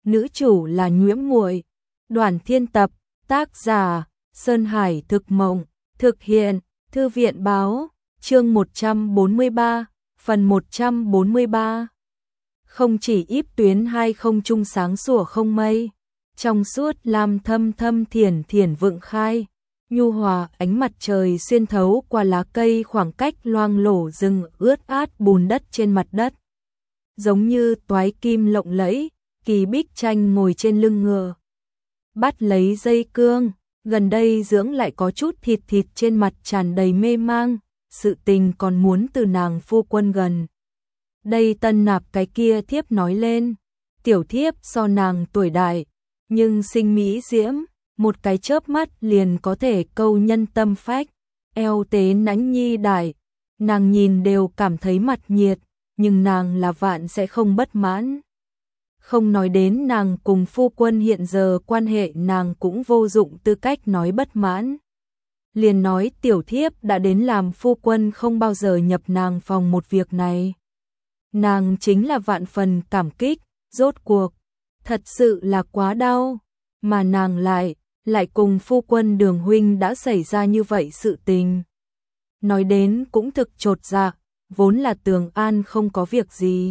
nữ chủ là Nhuễm Muội. Đoàn Thiên Tập, tác giả Sơn Hải Thực Mộng, thực hiện Thư viện Báo, chương 143, phần 143. Không chỉ íp tuyến hai không trung sáng sủa không mây, trong suốt lam thâm thâm thiển thiển vượng khai, nhu hòa ánh mặt trời xuyên thấu qua lá cây khoảng cách loang lổ rừng ướt át bùn đất trên mặt đất. Giống như toái kim lộng lẫy, Kỳ Bích Tranh ngồi trên lưng ngựa, bắt lấy dây cương, gần đây dưỡng lại có chút thịt thịt trên mặt tràn đầy mê mang, sự tình còn muốn từ nàng phu quân gần. Đây tân nạp cái kia thiếp nói lên, tiểu thiếp so nàng tuổi đại, nhưng sinh mỹ diễm, một cái chớp mắt liền có thể câu nhân tâm phách, eo tế nãnh nhi đại, nàng nhìn đều cảm thấy mặt nhiệt, nhưng nàng là vạn sẽ không bất mãn. Không nói đến nàng cùng phu quân hiện giờ quan hệ, nàng cũng vô dụng tư cách nói bất mãn. Liền nói tiểu thiếp đã đến làm phu quân không bao giờ nhập nàng phòng một việc này. Nàng chính là vạn phần cảm kích, rốt cuộc, thật sự là quá đau, mà nàng lại cùng phu quân Đường huynh đã xảy ra như vậy sự tình. Nói đến cũng thực chột dạ, vốn là Tường An không có việc gì.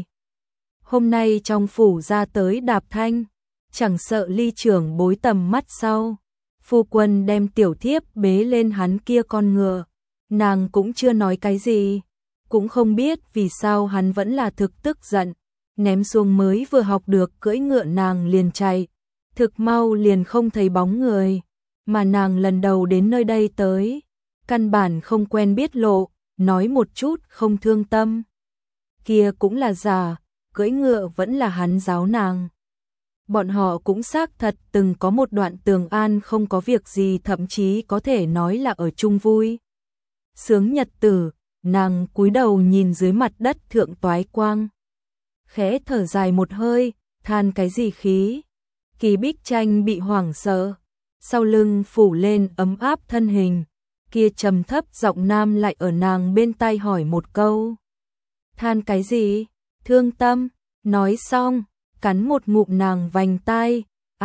Hôm nay trong phủ ra tới Đạp Thanh, chẳng sợ ly trưởng bối tầm mắt sau. Phu quân đem tiểu thiếp bế lên hắn kia con ngựa, nàng cũng chưa nói cái gì, cũng không biết vì sao hắn vẫn là thực tức giận, ném xuống mới vừa học được cưỡi ngựa nàng liền chạy, thực mau liền không thấy bóng người, mà nàng lần đầu đến nơi đây tới, căn bản không quen biết lộ, nói một chút không thương tâm. Kia cũng là giả, cưỡi ngựa vẫn là hắn giáo nàng. Bọn họ cũng xác thật từng có một đoạn Tường An không có việc gì, thậm chí có thể nói là ở chung vui sướng nhật tử. Nàng cúi đầu nhìn dưới mặt đất thượng toái quang, khẽ thở dài một hơi, than cái gì khí. Kỳ Bích Tranh bị hoảng sợ, sau lưng phủ lên ấm áp thân hình, kia trầm thấp giọng nam lại ở nàng bên tai hỏi một câu. Than cái gì? Thương tâm. Nói xong, cắn một ngụm nàng vành tai.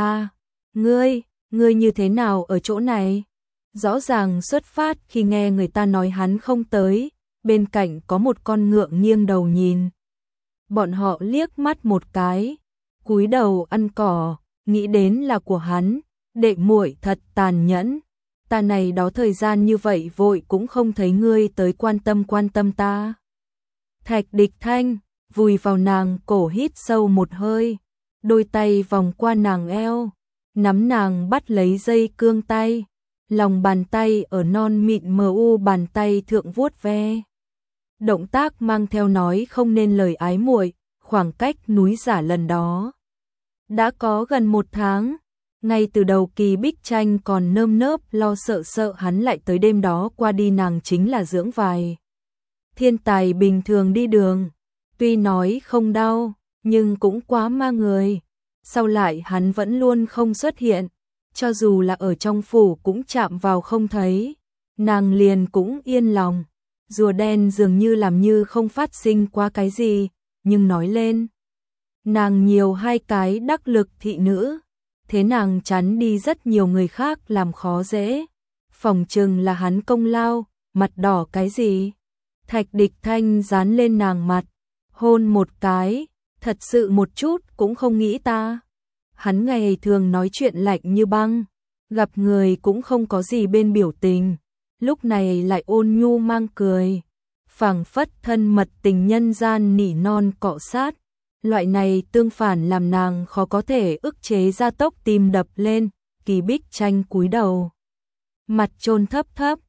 Ngươi như thế nào ở chỗ này? Rõ ràng xuất phát khi nghe người ta nói hắn không tới, bên cạnh có một con ngựa nghiêng đầu nhìn. Bọn họ liếc mắt một cái, cúi đầu ăn cỏ, nghĩ đến là của hắn, đệ muội thật tàn nhẫn. Ta này đó thời gian như vậy vội cũng không thấy ngươi tới quan tâm ta. Thạch Địch Thanh vùi vào nàng cổ hít sâu một hơi, đôi tay vòng qua nàng eo, nắm nàng bắt lấy dây cương tay, lòng bàn tay ở non mịn mờ u bàn tay thượng vuốt ve. Động tác mang theo nói không nên lời ái muội, khoảng cách núi giả lần đó đã có gần 1 tháng. Ngay từ đầu Kỳ Bích Tranh còn nơm nớp lo sợ hắn lại tới, đêm đó qua đi nàng chính là dưỡng vài thiên tài bình thường đi đường, tuy nói không đau, nhưng cũng quá ma người. Sau lại hắn vẫn luôn không xuất hiện, cho dù là ở trong phủ cũng chạm vào không thấy, nàng liền cũng yên lòng. Rùa đen dường như làm như không phát sinh qua cái gì, nhưng nói lên, nàng nhiều 2 cái đắc lực thị nữ, thế nàng chắn đi rất nhiều người khác làm khó dễ. Phỏng chừng là hắn công lao, mặt đỏ cái gì? Thạch Địch Thanh dán lên nàng mặt, hôn một cái, thật sự một chút cũng không nghĩ ta. Hắn ngày thường nói chuyện lạnh như băng, gặp người cũng không có gì bên biểu tình, lúc này lại ôn nhu mang cười, phảng phất thân mật tình nhân gian nỉ non cọ sát. Loại này tương phản làm nàng khó có thể ức chế gia tốc tim đập lên. Kỳ Bích Tranh cúi đầu, mặt chôn thấp,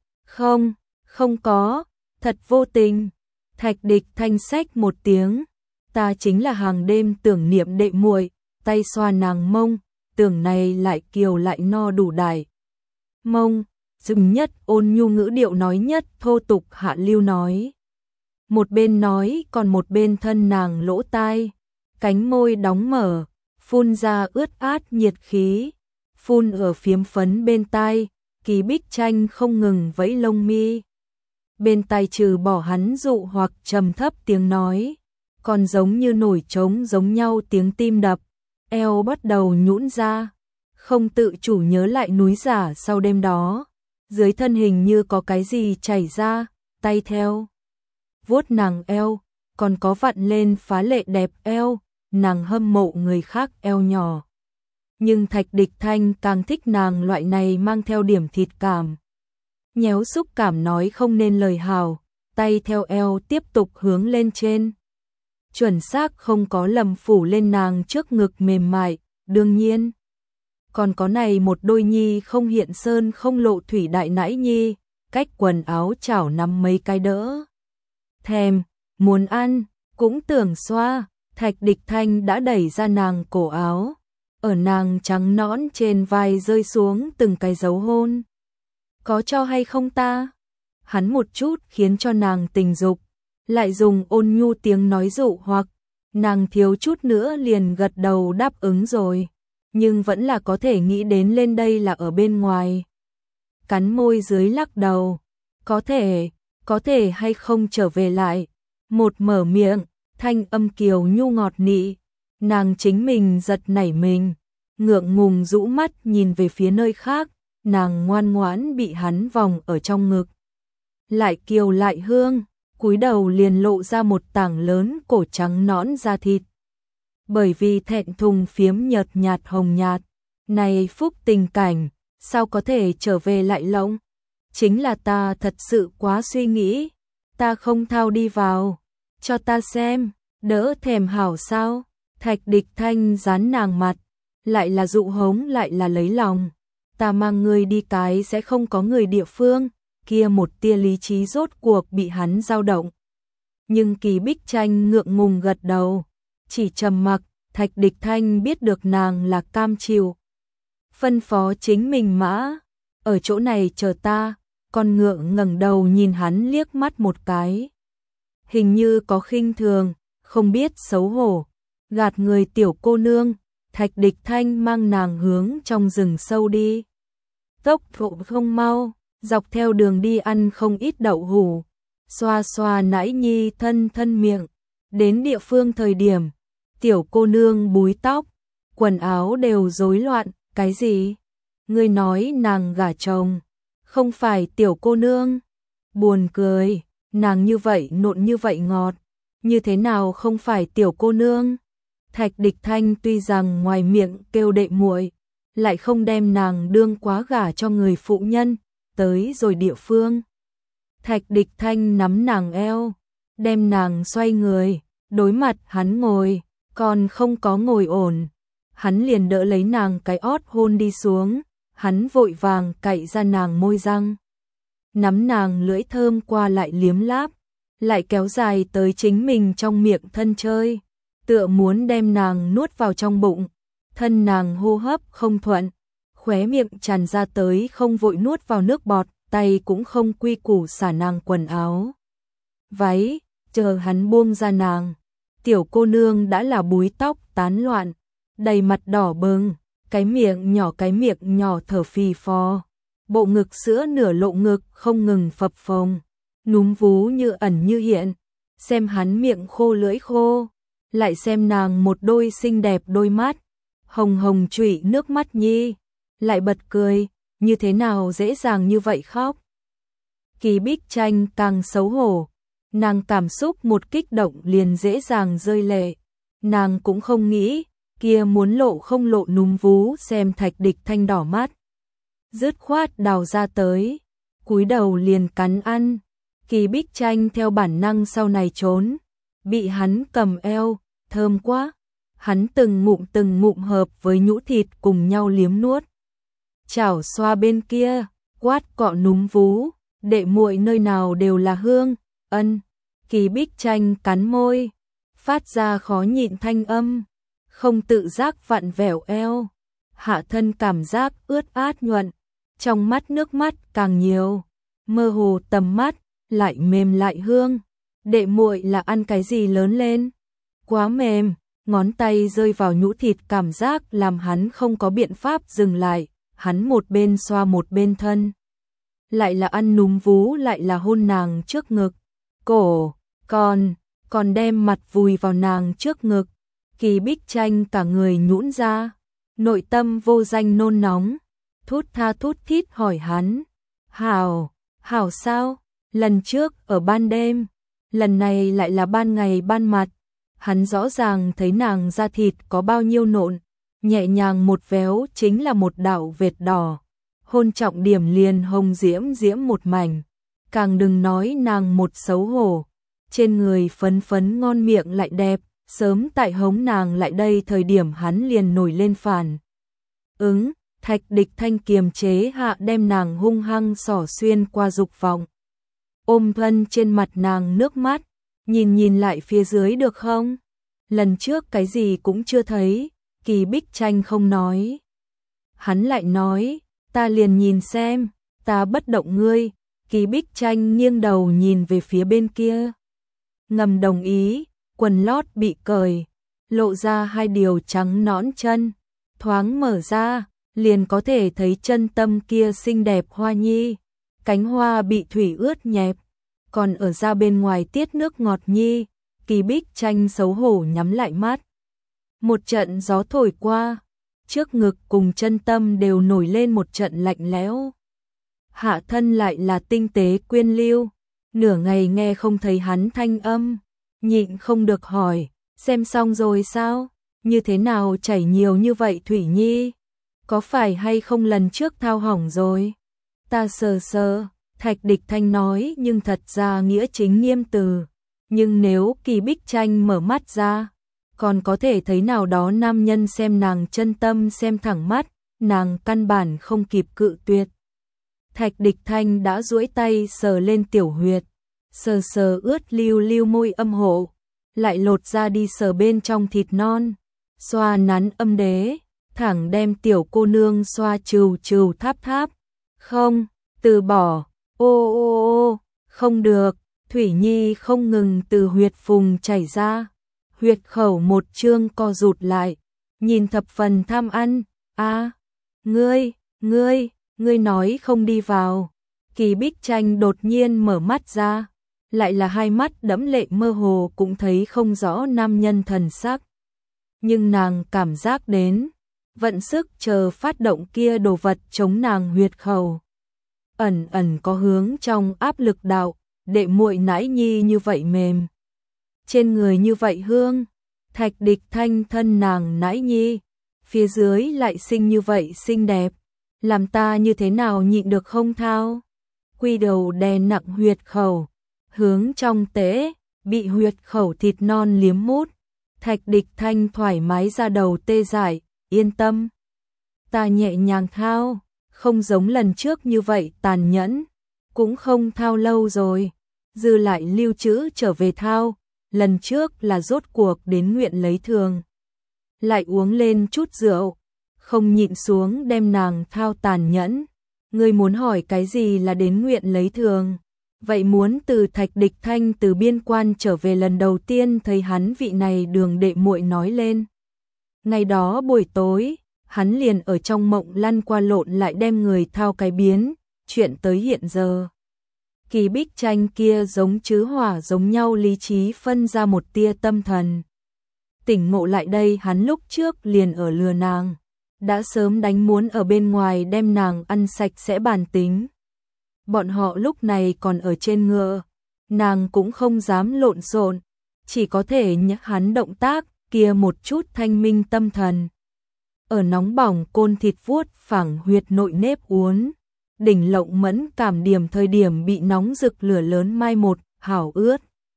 không có, thật vô tình. Thạch Địch Thanh xách một tiếng, ta chính là hàng đêm tưởng niệm đệ muội, tay xoa nàng mông, tưởng này lại kiều lại no đủ đại. Mông, dừng nhất ôn nhu ngữ điệu nói nhất thô tục hạ lưu nói. Một bên nói còn một bên thân nàng lỗ tai, cánh môi đóng mở, phun ra ướt át nhiệt khí, phun ở phiếm phấn bên tai. Kỳ Bích Tranh không ngừng vẫy lông mi. Bên tai trừ bỏ hắn dụ hoặc trầm thấp tiếng nói, còn giống như nổi trống giống nhau tiếng tim đập, eo bắt đầu nhũn ra, không tự chủ nhớ lại núi giả sau đêm đó, dưới thân hình như có cái gì chảy ra, tay theo vuốt nàng eo, còn có vặn lên phá lệ đẹp eo, nàng hâm mộ người khác eo nhỏ. Nhưng Thạch Địch Thanh càng thích nàng loại này mang theo điểm thịt cảm. Nhéo xúc cảm nói không nên lời hào, tay theo eo tiếp tục hướng lên trên. Chuẩn xác không có lầm phủ lên nàng trước ngực mềm mại, đương nhiên. Còn có này một đôi nhi không hiện sơn không lộ thủy đại nãi nhi, cách quần áo chảo nắm mấy cái đỡ. Thèm, muốn ăn, cũng tưởng xoa, Thạch Địch Thanh đã đẩy ra nàng cổ áo, ở nàng trắng nõn trên vai rơi xuống từng cái dấu hôn. Có cho hay không ta? Hắn một chút khiến cho nàng tình dục, lại dùng ôn nhu tiếng nói dụ hoặc, nàng thiếu chút nữa liền gật đầu đáp ứng rồi, nhưng vẫn là có thể nghĩ đến lên đây là ở bên ngoài. Cắn môi dưới lắc đầu, có thể hay không trở về lại, một mở miệng, thanh âm kiều nhu ngọt nị, nàng chính mình giật nảy mình, ngượng ngùng rũ mắt nhìn về phía nơi khác, nàng ngoan ngoãn bị hắn vòng ở trong ngực. Lại kiều lại hương, cúi đầu liền lộ ra một tảng lớn cổ trắng nõn da thịt. Bởi vì thẹn thùng phiếm nhợt nhạt hồng nhạt, này phúc tình cảnh, sao có thể trở về lại lộng? Chính là ta thật sự quá suy nghĩ, ta không thao đi vào, cho ta xem, đỡ thèm hảo sao? Thạch Địch Thanh dán nàng mặt, lại là dụ hống lại là lấy lòng. Ta mang người đi cái sẽ không có người địa phương, kia một tia lý trí rốt cuộc bị hắn dao động. Nhưng Kỳ Bích Tranh ngượng ngùng gật đầu, chỉ trầm mặc. Thạch Địch Thanh biết được nàng là cam chịu. Phân phó chính mình mã, ở chỗ này chờ ta, con ngượng ngẩng đầu nhìn hắn liếc mắt một cái. Hình như có khinh thường, không biết xấu hổ, gạt người tiểu cô nương, Thạch Địch Thanh mang nàng hướng trong rừng sâu đi. Tốc độ không mau, dọc theo đường đi ăn không ít đậu hủ, xoa xoa nãi nhi thân miệng, đến địa phương thời điểm. Tiểu cô nương búi tóc, quần áo đều rối loạn, cái gì? Ngươi nói nàng gả chồng, không phải tiểu cô nương. Buồn cười, nàng như vậy nộn như vậy ngọt, như thế nào không phải tiểu cô nương? Thạch Địch Thanh tuy rằng ngoài miệng kêu đệ muội, lại không đem nàng đương quá gả cho người phụ nhân, tới rồi địa phương. Thạch Địch Thanh nắm nàng eo, đem nàng xoay người, đối mặt hắn ngồi. Còn không có ngồi ổn, hắn liền đỡ lấy nàng cái ót hôn đi xuống, hắn vội vàng cạy ra nàng môi răng. Nắm nàng lưỡi thơm qua lại liếm láp, lại kéo dài tới chính mình trong miệng thân chơi, tựa muốn đem nàng nuốt vào trong bụng, thân nàng hô hấp không thuận, khóe miệng tràn ra tới không vội nuốt vào nước bọt, tay cũng không quy củ xả nàng quần áo. Váy, chờ hắn buông ra nàng. Tiểu cô nương đã là búi tóc tán loạn, đầy mặt đỏ bừng, cái miệng nhỏ thở phì phò, bộ ngực sữa nửa lộ ngực không ngừng phập phồng, núm vú như ẩn như hiện, xem hắn miệng khô lưỡi khô, lại xem nàng một đôi xinh đẹp đôi mắt, hồng hồng trụy nước mắt nhi, lại bật cười, như thế nào dễ dàng như vậy khóc. Kỳ Bích Tranh càng xấu hổ. Nàng cảm xúc một kích động liền dễ dàng rơi lệ, nàng cũng không nghĩ, kia muốn lộ không lộ núm vú xem Thạch Địch Thanh đỏ mắt. Dứt khoát đào ra tới, cúi đầu liền cắn ăn, Kỳ Bích Tranh theo bản năng sau này trốn, bị hắn cầm eo, thơm quá, hắn từng ngụm hợp với nhũ thịt cùng nhau liếm nuốt. Chảo xoa bên kia, quát cọ núm vú, đệ muội nơi nào đều là hương. Ân, Kỳ Bích Tranh cắn môi, phát ra khó nhịn thanh âm, không tự giác vặn vẹo eo, hạ thân cảm giác ướt át nhuận, trong mắt nước mắt càng nhiều, mơ hồ tầm mắt, lại mềm lại hương. Đệ muội là ăn cái gì lớn lên? Quá mềm, ngón tay rơi vào nhũ thịt cảm giác làm hắn không có biện pháp dừng lại, hắn một bên xoa một bên thân. Lại là ăn núm vú lại là hôn nàng trước ngực, cổ, còn đem mặt vùi vào nàng trước ngực. Kỳ Bích Tranh cả người nhũn ra, nội tâm vô danh nôn nóng, thút tha thút thít hỏi hắn, Hảo, Hảo sao? Lần trước ở ban đêm, lần này lại là ban ngày ban mặt, hắn rõ ràng thấy nàng da thịt có bao nhiêu nộn, nhẹ nhàng một véo chính là một đạo vệt đỏ, hôn trọng điểm liền hồng diễm diễm một mảnh, càng đừng nói nàng một xấu hổ, trên người phấn phấn ngon miệng lại đẹp, sớm tại hống nàng lại đây thời điểm hắn liền nổi lên phản ứng, Thạch Địch Thanh kiềm chế hạ đem nàng hung hăng xỏ xuyên qua dục vọng. Ôm thân trên mặt nàng nước mắt, nhìn lại phía dưới được không? Lần trước cái gì cũng chưa thấy, Kỳ Bích Tranh không nói. Hắn lại nói, ta liền nhìn xem, ta bất động ngươi. Kỳ Bích Tranh nghiêng đầu nhìn về phía bên kia. Ngầm đồng ý, quần lót bị cởi, lộ ra hai điều trắng nõn chân, thoáng mở ra, liền có thể thấy chân tâm kia xinh đẹp hoa nhi, cánh hoa bị thủy ướt nhẹp, còn ở ra bên ngoài tiết nước ngọt nhi. Kỳ Bích Tranh xấu hổ nhắm lại mắt. Một trận gió thổi qua, trước ngực cùng chân tâm đều nổi lên một trận lạnh lẽo. Hạ thân lại là tinh tế quyên lưu, nửa ngày nghe không thấy hắn thanh âm, nhịn không được hỏi, xem xong rồi sao? Như thế nào chảy nhiều như vậy Thủy Nhi? Có phải hay không lần trước thao hỏng rồi? Ta sờ sờ, Thạch Địch Thanh nói nhưng thật ra nghĩa chính nghiêm từ. Nhưng nếu Kỳ Bích Tranh mở mắt ra, còn có thể thấy nào đó nam nhân xem nàng chân tâm xem thẳng mắt, nàng căn bản không kịp cự tuyệt. Thạch Địch Thanh đã duỗi tay sờ lên tiểu huyệt, sờ sờ ướt lưu lưu môi âm hộ, lại lột ra đi sờ bên trong thịt non, xoa nắn âm đế, thẳng đem tiểu cô nương xoa trừu trừu tháp tháp. Không, từ bỏ, ô ô ô, không được. Thủy Nhi không ngừng từ huyệt phùng chảy ra, huyệt khẩu một chương co rụt lại, nhìn thập phần tham ăn, ngươi nói không đi vào. Kỳ Bích Tranh đột nhiên mở mắt ra, lại là hai mắt đẫm lệ mơ hồ cũng thấy không rõ nam nhân thần sắc. Nhưng nàng cảm giác đến, vận sức chờ phát động kia đồ vật chống nàng huyệt khẩu. Ẩn ẩn có hướng trong áp lực đạo. Đệ muội nãi nhi như vậy mềm, trên người như vậy hương, Thạch Địch Thanh thân nàng nãi nhi, phía dưới lại xinh như vậy xinh đẹp, làm ta như thế nào nhịn được không thao. Quy đầu đè nặng huyệt khẩu, hướng trong tế, bị huyệt khẩu thịt non liếm mút, Thạch Địch Thanh thoải mái ra đầu tê dại, yên tâm. Ta nhẹ nhàng thao, không giống lần trước như vậy tàn nhẫn. Cũng không thao lâu rồi, dư lại lưu trữ trở về thao, lần trước là rốt cuộc đến nguyện lấy thường. Lại uống lên chút rượu, không nhịn xuống đem nàng thao tàn nhẫn. Ngươi muốn hỏi cái gì là đến nguyện lấy thường? Vậy muốn từ Thạch Địch Thanh từ biên quan trở về lần đầu tiên thấy hắn vị này đường đệ muội nói lên. Ngày đó buổi tối, hắn liền ở trong mộng lăn qua lộn lại đem người thao cái biến. Chuyện tới hiện giờ, Kỳ Bích Tranh kia giống chứ hỏa giống nhau lý trí phân ra một tia tâm thần. Tỉnh ngộ lại đây hắn lúc trước liền ở lừa nàng, đã sớm đánh muốn ở bên ngoài đem nàng ăn sạch sẽ bàn tính. Bọn họ lúc này còn ở trên ngựa, nàng cũng không dám lộn xộn, chỉ có thể nhắc hắn động tác kia một chút thanh minh tâm thần. Ở nóng bỏng côn thịt vuốt phẳng huyệt nội nếp uốn. Đỉnh lộng mẫn cảm điểm thời điểm bị nóng rực lửa lớn mai một, hảo ướt.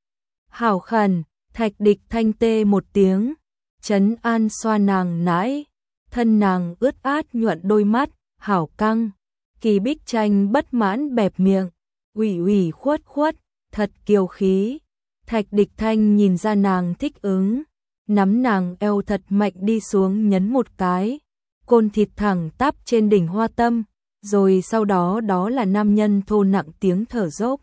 Hảo khẩn, Thạch Địch Thanh tê một tiếng, trấn an xoa nàng nãi, thân nàng ướt át nhuận đôi mắt, hảo căng. Kỳ Bích Tranh bất mãn bẹp miệng, ủy khuất khuất, thật kiêu khí. Thạch Địch Thanh nhìn ra nàng thích ứng, nắm nàng eo thật mạnh đi xuống nhấn một cái, côn thịt thẳng tắp trên đỉnh hoa tâm. Rồi sau đó đó là nam nhân thô nặng tiếng thở dốc.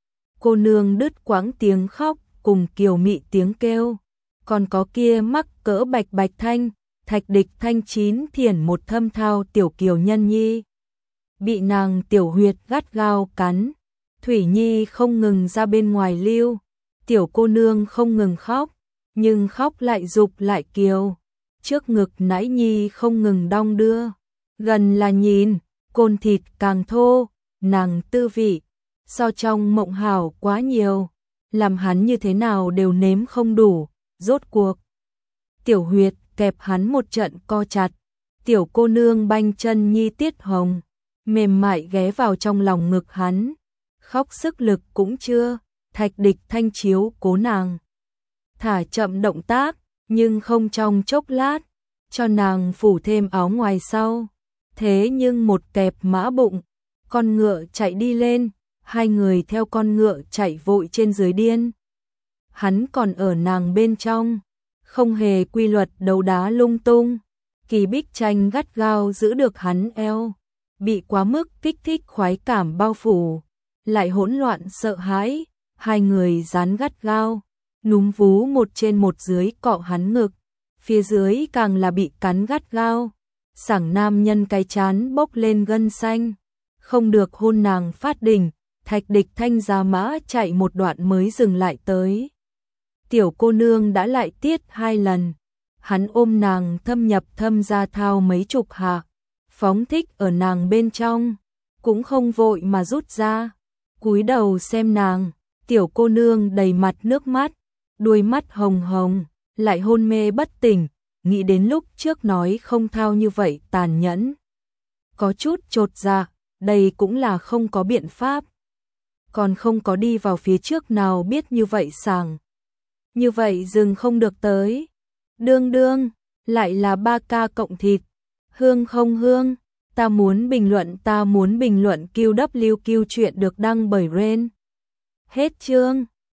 Cô nương đứt quãng tiếng khóc cùng kiều mị tiếng kêu. Còn có kia mắc cỡ bạch bạch thanh, Thạch Địch Thanh chín thiển một thâm thao tiểu kiều nhân nhi. Bị nàng tiểu huyệt gắt gao cắn. Thủy Nhi không ngừng ra bên ngoài lưu. Tiểu cô nương không ngừng khóc. nhưng khóc lại dục lại kiều. Trước ngực nãi nhi không ngừng đong đưa, gần là nhìn, côn thịt càng thô, nàng tư vị, so trong mộng hảo quá nhiều, làm hắn như thế nào đều nếm không đủ, rốt cuộc. Tiểu huyệt kẹp hắn một trận co chặt, tiểu cô nương banh chân nhi tiết hồng, mềm mại ghé vào trong lòng ngực hắn, khóc sức lực cũng chưa, Thạch Địch Thanh chiếu cố nàng. Thả chậm động tác, nhưng không trong chốc lát, cho nàng phủ thêm áo ngoài sau. Thế nhưng một kẹp mã bụng, con ngựa chạy đi lên, hai người theo con ngựa chạy vội trên dưới điên. Hắn còn ở nàng bên trong, không hề quy luật đấu đá lung tung. Kỳ Bích Tranh gắt gao giữ được hắn eo, bị quá mức kích thích khoái cảm bao phủ, lại hỗn loạn sợ hãi, hai người dán gắt gao, núm vú một trên một dưới cọ hắn ngực, phía dưới càng là bị cắn gắt gao. Sảng nam nhân cái chán bốc lên gân xanh, không được hôn nàng phát đỉnh, Thạch Địch Thanh ra mã chạy một đoạn mới dừng lại tới. Tiểu cô nương đã lại tiết 2 lần, hắn ôm nàng thâm nhập thâm ra thao mấy chục hạ, phóng thích ở nàng bên trong, cũng không vội mà rút ra, cúi đầu xem nàng, tiểu cô nương đầy mặt nước mắt, đuôi mắt hồng hồng, lại hôn mê bất tỉnh. Nghĩ đến lúc trước nói không thao như vậy tàn nhẫn. Có chút chột dạ, đây cũng là không có biện pháp. Còn không có đi vào phía trước nào biết như vậy sảng. Như vậy dừng không được tới. Đương đương, lại là 3K cộng thịt. Hương không hương, ta muốn bình luận QWQ chuyện được đăng bởi Ren. Hết chương.